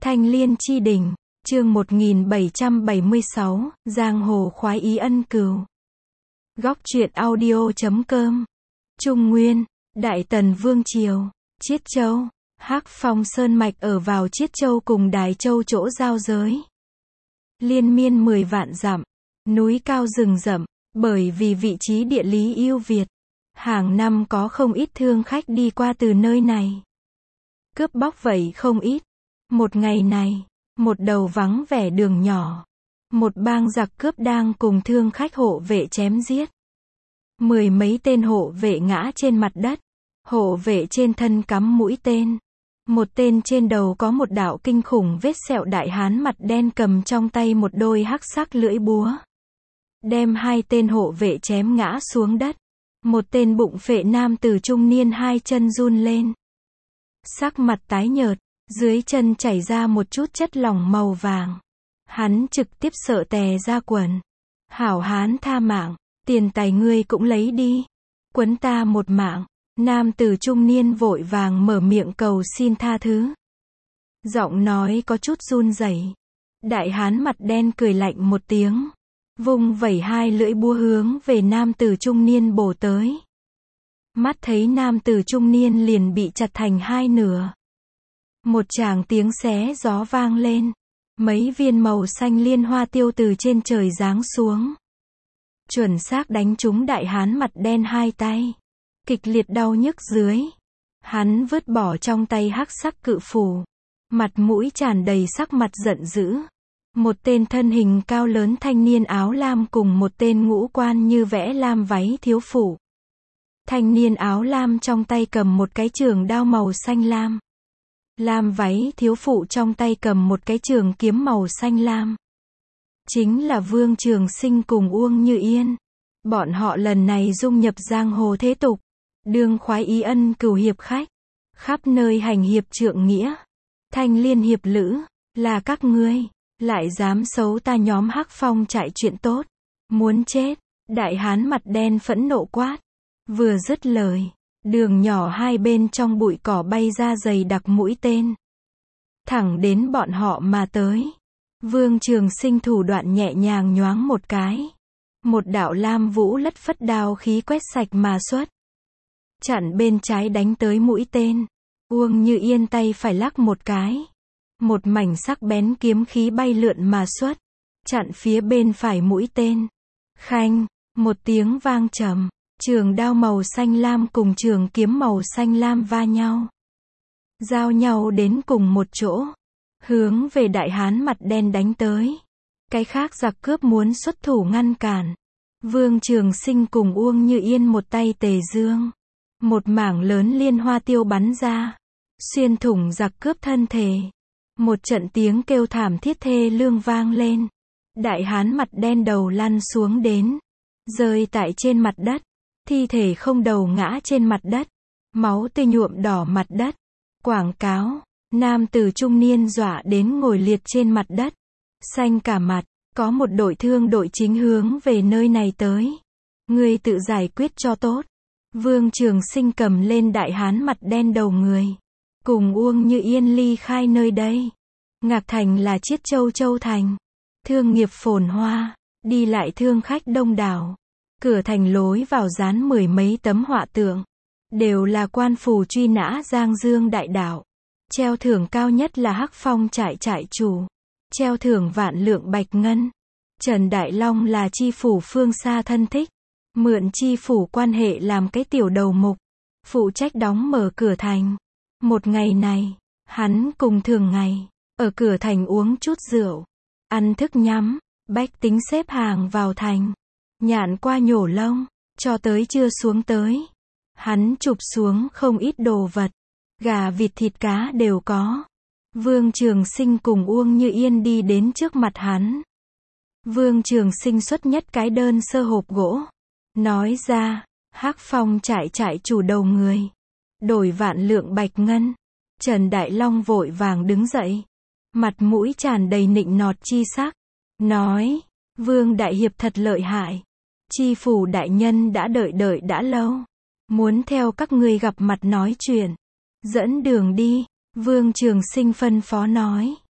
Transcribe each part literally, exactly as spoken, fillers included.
Thanh Liên Chi Đỉnh, chương một nghìn bảy trăm bảy mươi sáu, Giang Hồ Khoái Ý Ân Cừu. Góc truyện audio chấm com. Trung Nguyên, Đại Tần Vương Triều, Chiết Châu, Hắc Phong Sơn Mạch ở vào Chiết Châu cùng Đài Châu chỗ giao giới. Liên miên mười vạn dặm, núi cao rừng rậm, bởi vì vị trí địa lý ưu việt, hàng năm có không ít thương khách đi qua từ nơi này. Cướp bóc vậy không ít. Một ngày này, một đầu vắng vẻ đường nhỏ, một bang giặc cướp đang cùng thương khách hộ vệ chém giết. Mười mấy tên hộ vệ ngã trên mặt đất, hộ vệ trên thân cắm mũi tên. Một tên trên đầu có một đạo kinh khủng vết sẹo đại hán mặt đen cầm trong tay một đôi hắc sắc lưỡi búa. Đem hai tên hộ vệ chém ngã xuống đất. Một tên bụng phệ nam tử trung niên hai chân run lên. Sắc mặt tái nhợt, dưới chân chảy ra một chút chất lỏng màu vàng. Hắn trực tiếp sợ tè ra quần. Hảo hán tha mạng, tiền tài ngươi cũng lấy đi. Quấn ta một mạng. Nam tử trung niên vội vàng mở miệng cầu xin tha thứ. Giọng nói có chút run rẩy. Đại hán mặt đen cười lạnh một tiếng. Vung vẩy hai lưỡi búa hướng về nam tử trung niên bổ tới. Mắt thấy nam tử trung niên liền bị chặt thành hai nửa. Một tràng tiếng xé gió vang lên. Mấy viên màu xanh liên hoa tiêu từ trên trời giáng xuống. Chuẩn xác đánh trúng đại hán mặt đen hai tay. Kịch liệt đau nhức dưới. Hắn vứt bỏ trong tay hắc sắc cự phù. Mặt mũi tràn đầy sắc mặt giận dữ. Một tên thân hình cao lớn thanh niên áo lam cùng một tên ngũ quan như vẽ lam váy thiếu phụ. Thanh niên áo lam trong tay cầm một cái trường đao màu xanh lam. Lam váy thiếu phụ trong tay cầm một cái trường kiếm màu xanh lam. Chính là Vương Trường Sinh cùng Uông Như Yên. Bọn họ lần này dung nhập giang hồ thế tục. Đương khoái ý ân cừu hiệp khách. Khắp nơi hành hiệp trượng nghĩa. Thanh liên hiệp lữ. Là các ngươi. Lại dám xấu ta nhóm Hắc Phong trại chuyện tốt. Muốn chết. Đại hán mặt đen phẫn nộ quát. Vừa dứt lời. Đường nhỏ hai bên trong bụi cỏ bay ra dày đặc mũi tên. Thẳng đến bọn họ mà tới. Vương Trường Sinh thủ đoạn nhẹ nhàng nhoáng một cái. Một đạo lam vũ lất phất đao khí quét sạch mà xuất. Chặn bên trái đánh tới mũi tên. Uông Như Yên tay phải lắc một cái. Một mảnh sắc bén kiếm khí bay lượn mà xuất. Chặn phía bên phải mũi tên. Khanh, một tiếng vang trầm. Trường đao màu xanh lam cùng trường kiếm màu xanh lam va nhau. Giao nhau đến cùng một chỗ. Hướng về đại hán mặt đen đánh tới. Cái khác giặc cướp muốn xuất thủ ngăn cản. Vương Trường Sinh cùng Uông Như Yên một tay tề dương. Một mảng lớn liên hoa tiêu bắn ra. Xuyên thủng giặc cướp thân thể. Một trận tiếng kêu thảm thiết thê lương vang lên. Đại hán mặt đen đầu lăn xuống đến. Rơi tại trên mặt đất. Thi thể không đầu ngã trên mặt đất. Máu tươi nhuộm đỏ mặt đất. Quảng cáo. Nam tử trung niên dọa đến ngồi liệt trên mặt đất. Xanh cả mặt. Có một đội thương đội chính hướng về nơi này tới. Ngươi tự giải quyết cho tốt. Vương Trường Sinh cầm lên đại hán mặt đen đầu người. Cùng Uông Như Yên ly khai nơi đây. Ngạc Thành là Chiết Châu Châu Thành. Thương nghiệp phồn hoa. Đi lại thương khách đông đảo. Cửa thành lối vào dán mười mấy tấm họa tượng. Đều là quan phủ truy nã Giang Dương đại đạo. Treo thưởng cao nhất là Hắc Phong trại trại chủ. Treo thưởng vạn lượng bạch ngân. Trần Đại Long là chi phủ phương xa thân thích. Mượn chi phủ quan hệ làm cái tiểu đầu mục. Phụ trách đóng mở cửa thành. Một ngày này, hắn cùng thường ngày, ở cửa thành uống chút rượu. Ăn thức nhắm, bách tính xếp hàng vào thành. Nhạn qua nhổ lông, cho tới chưa xuống tới. Hắn chụp xuống không ít đồ vật. Gà vịt thịt cá đều có. Vương Trường Sinh cùng Uông Như Yên đi đến trước mặt hắn. Vương Trường Sinh xuất nhất cái đơn sơ hộp gỗ. Nói ra, Hắc Phong trại trại chủ đầu người. Đổi vạn lượng bạch ngân. Trần Đại Long vội vàng đứng dậy. Mặt mũi tràn đầy nịnh nọt chi sắc. Nói, Vương Đại Hiệp thật lợi hại. Chi phủ đại nhân đã đợi đợi đã lâu. Muốn theo các ngươi gặp mặt nói chuyện. Dẫn đường đi. Vương Trường Sinh phân phó nói.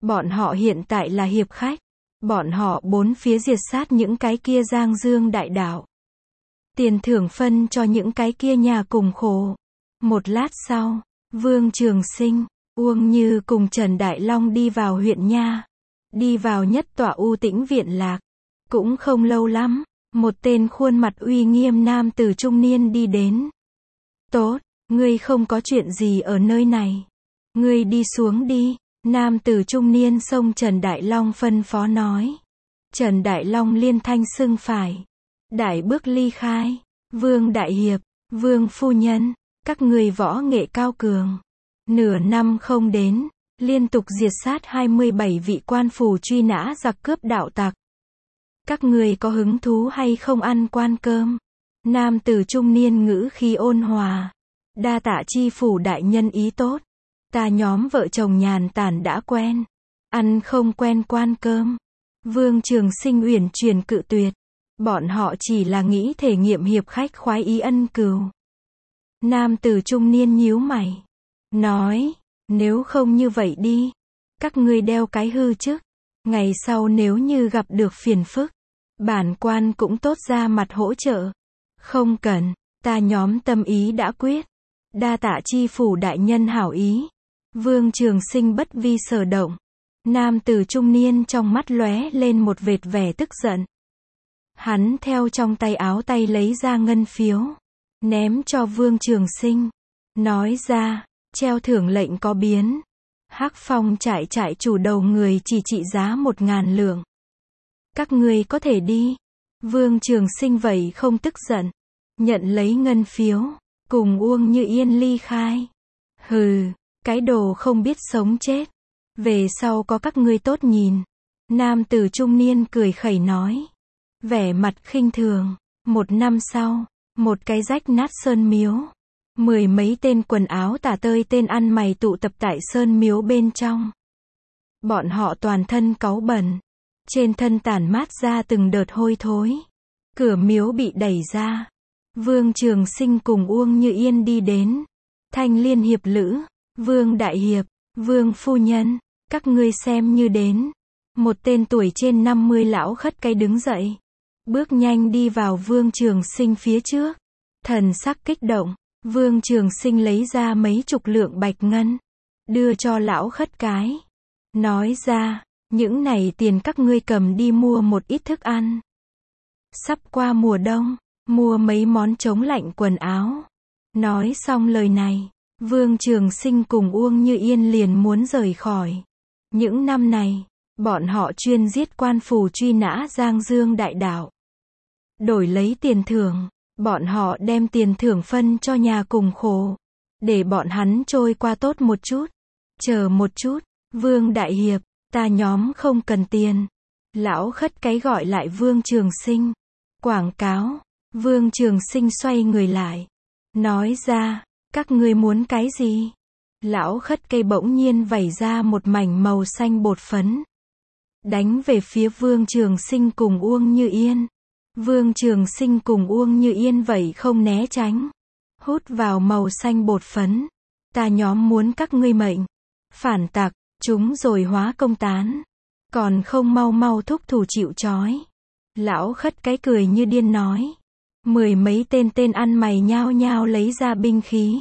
Bọn họ hiện tại là hiệp khách. Bọn họ bốn phía diệt sát những cái kia giang dương đại đạo. Tiền thưởng phân cho những cái kia nhà cùng khổ. Một lát sau, Vương Trường Sinh, Uông Như cùng Trần Đại Long đi vào huyện nha. Đi vào nhất tọa u tĩnh viện lạc. Cũng không lâu lắm, một tên khuôn mặt uy nghiêm nam tử trung niên đi đến. Tốt, ngươi không có chuyện gì ở nơi này. Ngươi đi xuống đi. Nam tử trung niên xông Trần Đại Long phân phó nói. Trần Đại Long liên thanh xưng phải. Đại bước ly khai. Vương Đại Hiệp, Vương Phu Nhân, các người võ nghệ cao cường. Nửa năm không đến, liên tục diệt sát hai mươi bảy vị quan phủ truy nã giặc cướp đạo tặc. Các người có hứng thú hay không ăn quan cơm? Nam tử trung niên ngữ khí ôn hòa. Đa tạ chi phủ đại nhân ý tốt. Ta nhóm vợ chồng nhàn tản đã quen. Ăn không quen quan cơm. Vương Trường Sinh uyển chuyển cự tuyệt. Bọn họ chỉ là nghĩ thể nghiệm hiệp khách khoái ý ân cừu. Nam tử trung niên nhíu mày. Nói, nếu không như vậy đi. Các ngươi đeo cái hư chức. Ngày sau nếu như gặp được phiền phức. Bản quan cũng tốt ra mặt hỗ trợ. Không cần, ta nhóm tâm ý đã quyết. Đa tạ chi phủ đại nhân hảo ý. Vương Trường Sinh bất vi sở động. Nam tử trung niên trong mắt lóe lên một vệt vẻ tức giận. Hắn theo trong tay áo tay lấy ra ngân phiếu. Ném cho Vương Trường Sinh. Nói ra, treo thưởng lệnh có biến. Hắc Phong trại trại chủ đầu người chỉ trị giá một ngàn lượng. Các ngươi có thể đi. Vương Trường Sinh vậy không tức giận. Nhận lấy ngân phiếu. Cùng Uông Như Yên ly khai. Hừ, cái đồ không biết sống chết. Về sau có các ngươi tốt nhìn. Nam tử trung niên cười khẩy nói. Vẻ mặt khinh thường. Một năm sau, một cái rách nát sơn miếu. Mười mấy tên quần áo tả tơi tên ăn mày tụ tập tại sơn miếu bên trong. Bọn họ toàn thân cáu bẩn. Trên thân tản mát ra từng đợt hôi thối. Cửa miếu bị đẩy ra. Vương Trường Sinh cùng Uông Như Yên đi đến. Thanh Liên hiệp lữ. Vương Đại Hiệp, Vương Phu Nhân, các ngươi xem như đến. Một tên tuổi trên năm mươi lão khất cái đứng dậy. Bước nhanh đi vào Vương Trường Sinh phía trước. Thần sắc kích động. Vương Trường Sinh lấy ra mấy chục lượng bạch ngân. Đưa cho lão khất cái. Nói ra, những này tiền các ngươi cầm đi mua một ít thức ăn. Sắp qua mùa đông, mua mấy món chống lạnh quần áo. Nói xong lời này, Vương Trường Sinh cùng Uông Như Yên liền muốn rời khỏi. Những năm này, bọn họ chuyên giết quan phủ truy nã giang dương đại đạo. Đổi lấy tiền thưởng, bọn họ đem tiền thưởng phân cho nhà cùng khổ. Để bọn hắn trôi qua tốt một chút. Chờ một chút, Vương Đại Hiệp, ta nhóm không cần tiền. Lão khất cái gọi lại Vương Trường Sinh. Quảng cáo. Vương Trường Sinh xoay người lại. Nói ra, các ngươi muốn cái gì? Lão khất cây bỗng nhiên vẩy ra một mảnh màu xanh bột phấn. Đánh về phía Vương Trường Sinh cùng Uông Như Yên. Vương Trường Sinh cùng Uông Như Yên vậy không né tránh. Hút vào màu xanh bột phấn. Ta nhóm muốn các ngươi mệnh. Phản tặc, chúng rồi hóa công tán. Còn không mau mau thúc thủ chịu trói. Lão khất cái cười như điên nói. Mười mấy tên tên ăn mày nhao nhao lấy ra binh khí.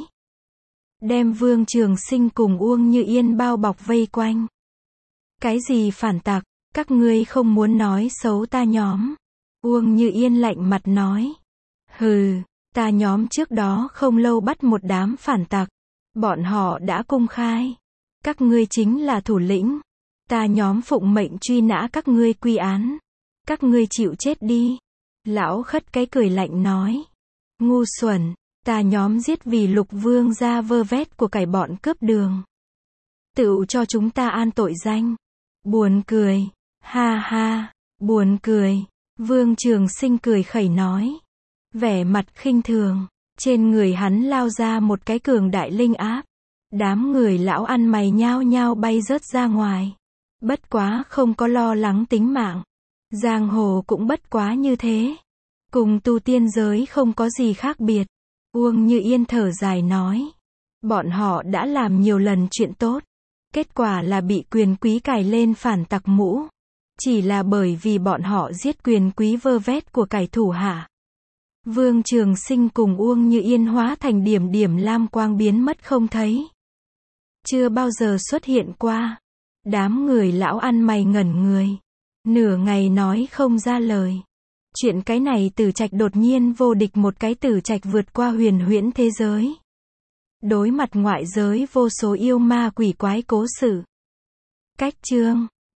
Đem Vương Trường Sinh cùng Uông Như Yên bao bọc vây quanh. Cái gì phản tặc, các ngươi không muốn nói xấu ta nhóm. Uông Như Yên lạnh mặt nói. Hừ, ta nhóm trước đó không lâu bắt một đám phản tặc. Bọn họ đã công khai. Các ngươi chính là thủ lĩnh. Ta nhóm phụng mệnh truy nã các ngươi quy án. Các ngươi chịu chết đi. Lão khất cái cười lạnh nói. Ngu xuẩn, ta nhóm giết vì Lục Vương gia vơ vét của cải bọn cướp đường. Tự cho chúng ta an tội danh. Buồn cười, ha ha, buồn cười. Vương Trường Sinh cười khẩy nói. Vẻ mặt khinh thường, trên người hắn lao ra một cái cường đại linh áp. Đám người lão ăn mày nhao nhao bay rớt ra ngoài. Bất quá không có lo lắng tính mạng. Giang hồ cũng bất quá như thế. Cùng tu tiên giới không có gì khác biệt. Uông Như Yên thở dài nói. Bọn họ đã làm nhiều lần chuyện tốt. Kết quả là bị quyền quý cài lên phản tặc mũ. Chỉ là bởi vì bọn họ giết quyền quý vơ vét của cải thủ hạ. Vương Trường Sinh cùng Uông Như Yên hóa thành điểm điểm lam quang biến mất không thấy. Chưa bao giờ xuất hiện qua. Đám người lão ăn mày ngẩn người. Nửa ngày nói không ra lời. Chuyện cái này Tử Trạch đột nhiên vô địch một cái Tử Trạch vượt qua huyền huyễn thế giới. Đối mặt ngoại giới vô số yêu ma quỷ quái cố sự. Cách chương